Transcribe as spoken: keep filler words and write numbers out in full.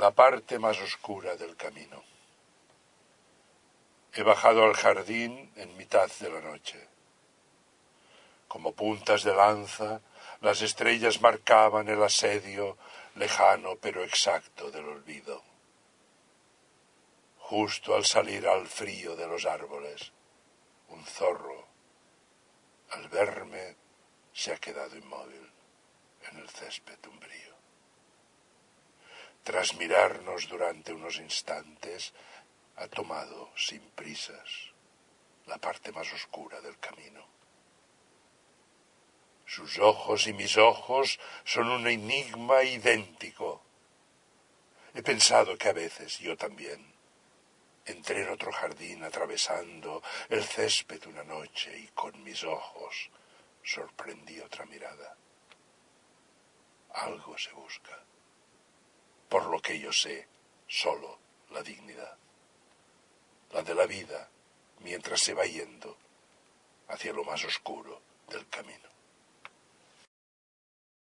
la parte más oscura del camino. He bajado al jardín en mitad de la noche. Como puntas de lanza, las estrellas marcaban el asedio lejano pero exacto del olvido. Justo al salir al frío de los árboles, un zorro, al verme, se ha quedado inmóvil en el césped umbrío. Tras mirarnos durante unos instantes, ha tomado, sin prisas, la parte más oscura del camino. Sus ojos y mis ojos son un enigma idéntico. He pensado que a veces yo también entré en otro jardín atravesando el césped una noche y con mis ojos sorprendí otra mirada. Algo se busca. Por lo que yo sé, solo la dignidad. La de la vida mientras se va yendo hacia lo más oscuro del camino.